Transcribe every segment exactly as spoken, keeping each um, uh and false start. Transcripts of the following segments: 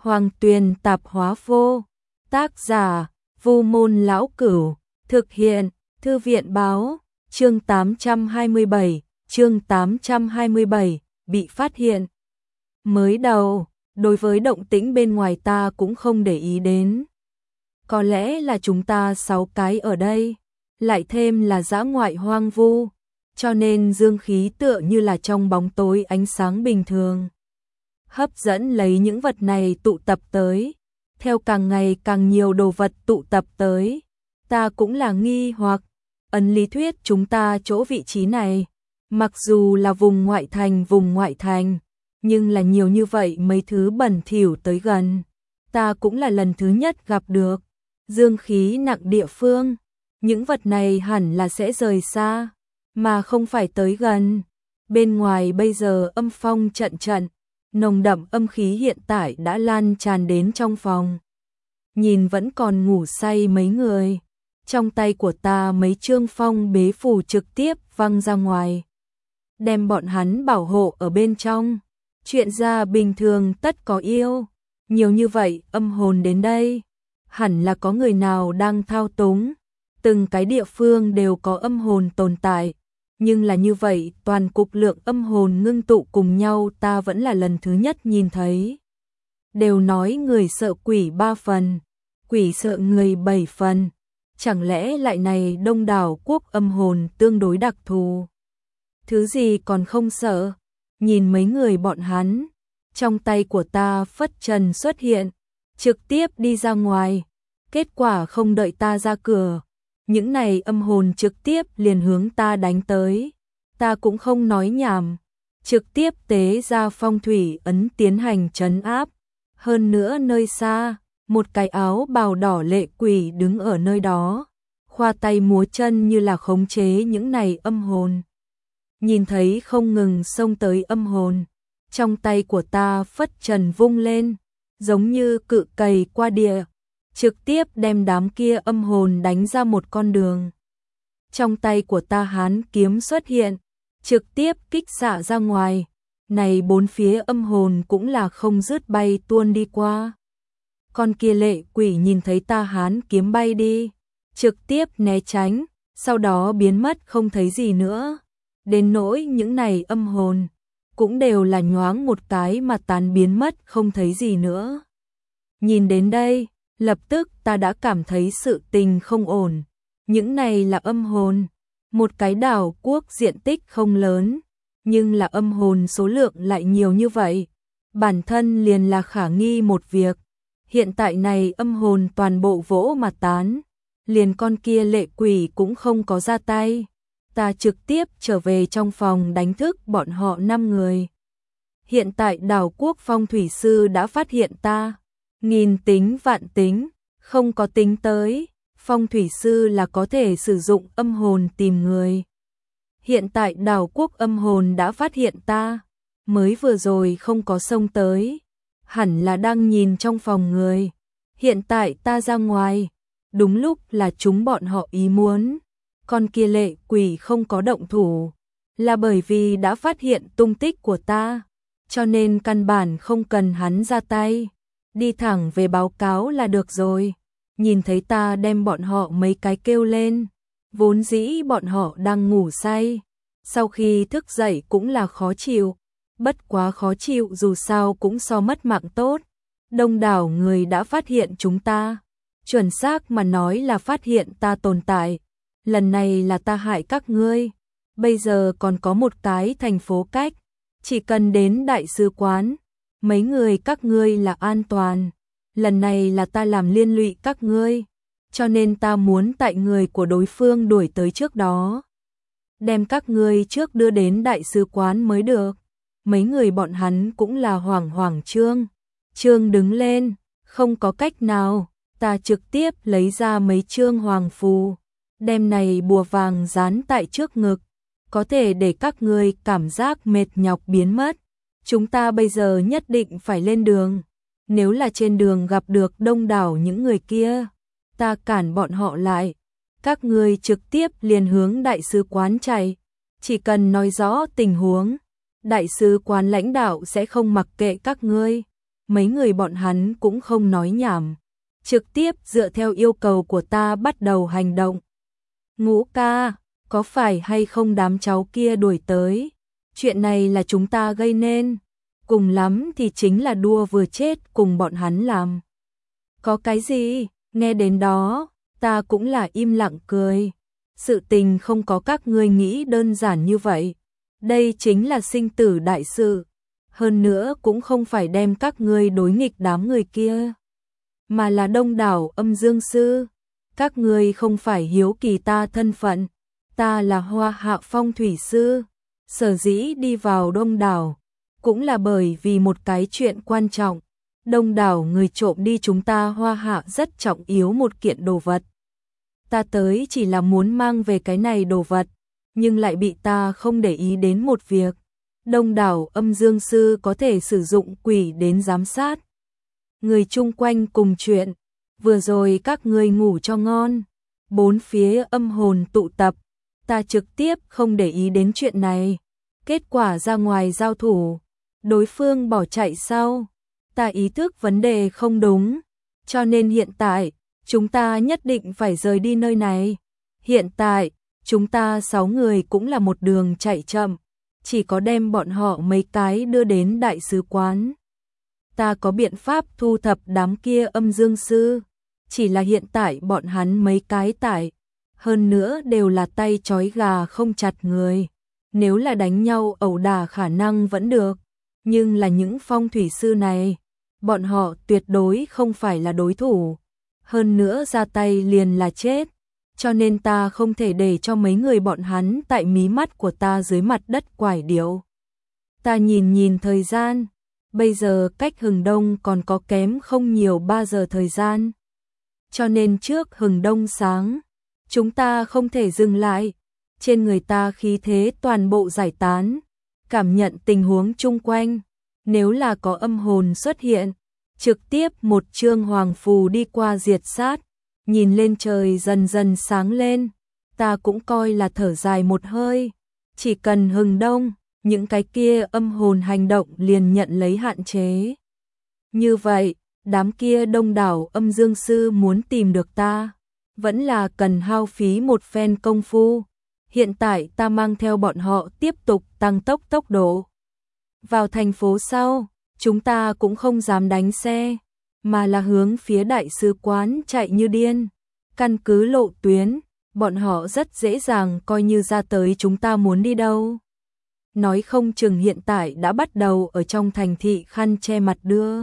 Hoàng Tuyền Tạp Hóa Vô. Tác giả: Vu Môn Lão Cửu. Thực hiện: Thư viện báo. Chương tám trăm hai mươi bảy, chương tám trăm hai mươi bảy, bị phát hiện. Mới đầu, đối với động tĩnh bên ngoài ta cũng không để ý đến. Có lẽ là chúng ta sáu cái ở đây, lại thêm là dã ngoại hoang vu, cho nên dương khí tựa như là trong bóng tối ánh sáng bình thường. Hấp dẫn lấy những vật này tụ tập tới, theo càng ngày càng nhiều đồ vật tụ tập tới, ta cũng là nghi hoặc, ấn lý thuyết chúng ta chỗ vị trí này, mặc dù là vùng ngoại thành vùng ngoại thành, nhưng là nhiều như vậy mấy thứ bẩn thỉu tới gần, ta cũng là lần thứ nhất gặp được. Dương khí nặng địa phương, những vật này hẳn là sẽ rời xa, mà không phải tới gần. Bên ngoài bây giờ âm phong trận trận, nồng đậm âm khí hiện tại đã lan tràn đến trong phòng. Nhìn vẫn còn ngủ say mấy người, trong tay của ta mấy chương phong bế phù trực tiếp văng ra ngoài, đem bọn hắn bảo hộ ở bên trong. Chuyện ra bình thường tất có yêu, nhiều như vậy âm hồn đến đây, hẳn là có người nào đang thao túng. Từng cái địa phương đều có âm hồn tồn tại, nhưng là như vậy toàn cục lượng âm hồn ngưng tụ cùng nhau ta vẫn là lần thứ nhất nhìn thấy. Đều nói người sợ quỷ ba phần, quỷ sợ người bảy phần, chẳng lẽ lại này đông đảo quốc âm hồn tương đối đặc thù. Thứ gì còn không sợ, nhìn mấy người bọn hắn, trong tay của ta phất trần xuất hiện, trực tiếp đi ra ngoài, kết quả không đợi ta ra cửa, những này âm hồn trực tiếp liền hướng ta đánh tới, ta cũng không nói nhảm, trực tiếp tế ra phong thủy ấn tiến hành trấn áp. Hơn nữa nơi xa, một cái áo bào đỏ lệ quỷ đứng ở nơi đó, khoa tay múa chân như là khống chế những này âm hồn. Nhìn thấy không ngừng xông tới âm hồn, trong tay của ta phất trần vung lên, giống như cự cày qua địa, trực tiếp đem đám kia âm hồn đánh ra một con đường. Trong tay của ta hán kiếm xuất hiện, trực tiếp kích xạ ra ngoài, này bốn phía âm hồn cũng là không dứt bay tuôn đi qua. Con kia lệ quỷ nhìn thấy ta hán kiếm bay đi, trực tiếp né tránh, sau đó biến mất không thấy gì nữa. Đến nỗi những này âm hồn, cũng đều là nhoáng một cái mà tán biến mất không thấy gì nữa. Nhìn đến đây, lập tức ta đã cảm thấy sự tình không ổn. Những này là âm hồn, một cái đảo quốc diện tích không lớn, nhưng là âm hồn số lượng lại nhiều như vậy. Bản thân liền là khả nghi một việc. Hiện tại này âm hồn toàn bộ vỗ mà tán, liền con kia lệ quỷ cũng không có ra tay. Ta trực tiếp trở về trong phòng đánh thức bọn họ năm người. Hiện tại đảo quốc phong thủy sư đã phát hiện ta, nghìn tính vạn tính, không có tính tới, phong thủy sư là có thể sử dụng âm hồn tìm người. Hiện tại đảo quốc âm hồn đã phát hiện ta, mới vừa rồi không có xông tới, hẳn là đang nhìn trong phòng người. Hiện tại ta ra ngoài, đúng lúc là chúng bọn họ ý muốn. Con kia lệ quỷ không có động thủ, là bởi vì đã phát hiện tung tích của ta, cho nên căn bản không cần hắn ra tay, đi thẳng về báo cáo là được rồi. Nhìn thấy ta đem bọn họ mấy cái kêu lên, vốn dĩ bọn họ đang ngủ say, sau khi thức dậy cũng là khó chịu, bất quá khó chịu dù sao cũng so mất mạng tốt. Đông đảo người đã phát hiện chúng ta, chuẩn xác mà nói là phát hiện ta tồn tại. Lần này là ta hại các ngươi, bây giờ còn có một cái thành phố cách, chỉ cần đến đại sứ quán, mấy người các ngươi là an toàn. Lần này là ta làm liên lụy các ngươi, cho nên ta muốn tại người của đối phương đuổi tới trước đó, đem các ngươi trước đưa đến đại sứ quán mới được. Mấy người bọn hắn cũng là hoảng hoảng trương, trương đứng lên, không có cách nào, ta trực tiếp lấy ra mấy chương hoàng phù. Đem này bùa vàng dán tại trước ngực, có thể để các ngươi cảm giác mệt nhọc biến mất. Chúng ta bây giờ nhất định phải lên đường. Nếu là trên đường gặp được đông đảo những người kia, ta cản bọn họ lại. Các ngươi trực tiếp liền hướng đại sứ quán chạy. Chỉ cần nói rõ tình huống, đại sứ quán lãnh đạo sẽ không mặc kệ các ngươi. mấy người bọn hắn cũng không nói nhảm, trực tiếp dựa theo yêu cầu của ta bắt đầu hành động. Ngũ ca, có phải hay không đám cháu kia đuổi tới? Chuyện này là chúng ta gây nên, cùng lắm thì chính là đua vừa chết cùng bọn hắn làm. Có cái gì? Nghe đến đó, ta cũng là im lặng cười. Sự tình không có các ngươi nghĩ đơn giản như vậy. Đây chính là sinh tử đại sự. Hơn nữa cũng không phải đem các ngươi đối nghịch đám người kia, mà là đông đảo âm dương sư. Các ngươi không phải hiếu kỳ ta thân phận, ta là Hoa Hạ phong thủy sư. Sở dĩ đi vào đông đảo, cũng là bởi vì một cái chuyện quan trọng. Đông đảo người trộm đi chúng ta Hoa Hạ rất trọng yếu một kiện đồ vật. Ta tới chỉ là muốn mang về cái này đồ vật, nhưng lại bị ta không để ý đến một việc. Đông đảo âm dương sư có thể sử dụng quỷ đến giám sát người chung quanh cùng chuyện. Vừa rồi các ngươi ngủ cho ngon, bốn phía âm hồn tụ tập, ta trực tiếp không để ý đến chuyện này. Kết quả ra ngoài giao thủ, đối phương bỏ chạy sau, ta ý thức vấn đề không đúng, cho nên hiện tại chúng ta nhất định phải rời đi nơi này. Hiện tại chúng ta sáu người cũng là một đường chạy chậm, chỉ có đem bọn họ mấy cái đưa đến đại sứ quán. Ta có biện pháp thu thập đám kia âm dương sư, chỉ là hiện tại bọn hắn mấy cái tại, hơn nữa đều là tay trói gà không chặt người. Nếu là đánh nhau ẩu đả khả năng vẫn được, nhưng là những phong thủy sư này, bọn họ tuyệt đối không phải là đối thủ. Hơn nữa ra tay liền là chết, cho nên ta không thể để cho mấy người bọn hắn tại mí mắt của ta dưới mặt đất quải điệu. Ta nhìn nhìn thời gian, bây giờ cách hừng đông còn có kém không nhiều ba giờ thời gian. Cho nên trước hừng đông sáng, chúng ta không thể dừng lại. Trên người ta khí thế toàn bộ giải tán, cảm nhận tình huống chung quanh. Nếu là có âm hồn xuất hiện, trực tiếp một chương hoàng phù đi qua diệt sát. Nhìn lên trời dần dần sáng lên, ta cũng coi là thở dài một hơi. Chỉ cần hừng đông, những cái kia âm hồn hành động liền nhận lấy hạn chế. Như vậy, đám kia đông đảo âm dương sư muốn tìm được ta, vẫn là cần hao phí một phen công phu. Hiện tại ta mang theo bọn họ tiếp tục tăng tốc tốc độ. Vào thành phố sau, chúng ta cũng không dám đánh xe, mà là hướng phía đại sứ quán chạy như điên. Căn cứ lộ tuyến, bọn họ rất dễ dàng coi như ra tới chúng ta muốn đi đâu. Nói không chừng hiện tại đã bắt đầu ở trong thành thị khăn che mặt đưa.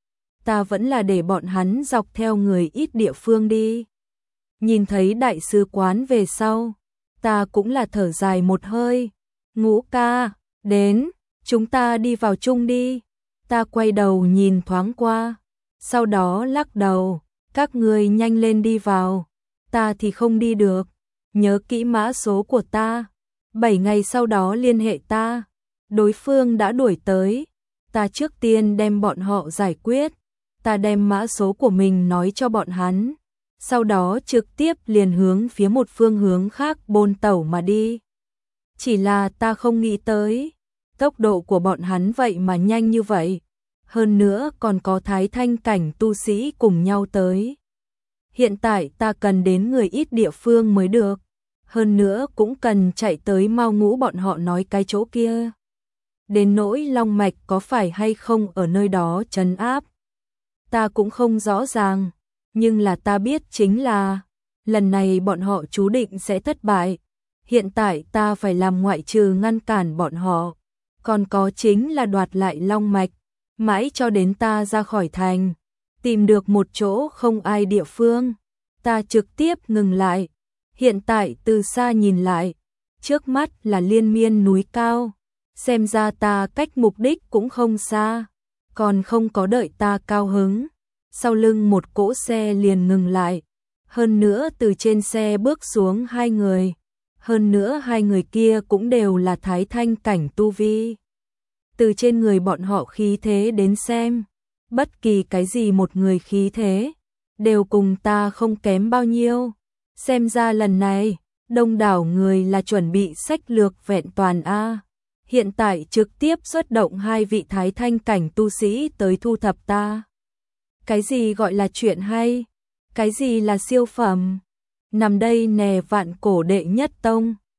Ta vẫn là để bọn hắn dọc theo người ít địa phương đi. Nhìn thấy đại sứ quán về sau, ta cũng là thở dài một hơi. Ngũ ca, đến, chúng ta đi vào chung đi. Ta quay đầu nhìn thoáng qua, sau đó lắc đầu, các ngươi nhanh lên đi vào, ta thì không đi được. Nhớ kỹ mã số của ta, bảy ngày sau đó liên hệ ta. Đối phương đã đuổi tới, ta trước tiên đem bọn họ giải quyết. Ta đem mã số của mình nói cho bọn hắn, sau đó trực tiếp liền hướng phía một phương hướng khác bôn tẩu mà đi. Chỉ là ta không nghĩ tới, tốc độ của bọn hắn vậy mà nhanh như vậy. Hơn nữa còn có thái thanh cảnh tu sĩ cùng nhau tới. Hiện tại ta cần đến người ít địa phương mới được. Hơn nữa cũng cần chạy tới Mao Ngũ bọn họ nói cái chỗ kia. Đến nỗi Long Mạch có phải hay không ở nơi đó trấn áp, ta cũng không rõ ràng. Nhưng là ta biết chính là, lần này bọn họ chú định sẽ thất bại. Hiện tại ta phải làm ngoại trừ ngăn cản bọn họ, còn có chính là đoạt lại Long Mạch. Mãi cho đến ta ra khỏi thành, tìm được một chỗ không ai địa phương, ta trực tiếp ngừng lại. Hiện tại từ xa nhìn lại, trước mắt là liên miên núi cao, xem ra ta cách mục đích cũng không xa, còn không có đợi ta cao hứng. Sau lưng một cỗ xe liền ngừng lại, hơn nữa từ trên xe bước xuống hai người, hơn nữa hai người kia cũng đều là thái thanh cảnh tu vi. Từ trên người bọn họ khí thế đến xem, bất kỳ cái gì một người khí thế, đều cùng ta không kém bao nhiêu. Xem ra lần này, đông đảo người là chuẩn bị sách lược vẹn toàn A. hiện tại trực tiếp xuất động hai vị thái thanh cảnh tu sĩ tới thu thập ta. Cái gì gọi là chuyện hay? Cái gì là siêu phẩm? Nằm đây nè vạn cổ đệ nhất tông,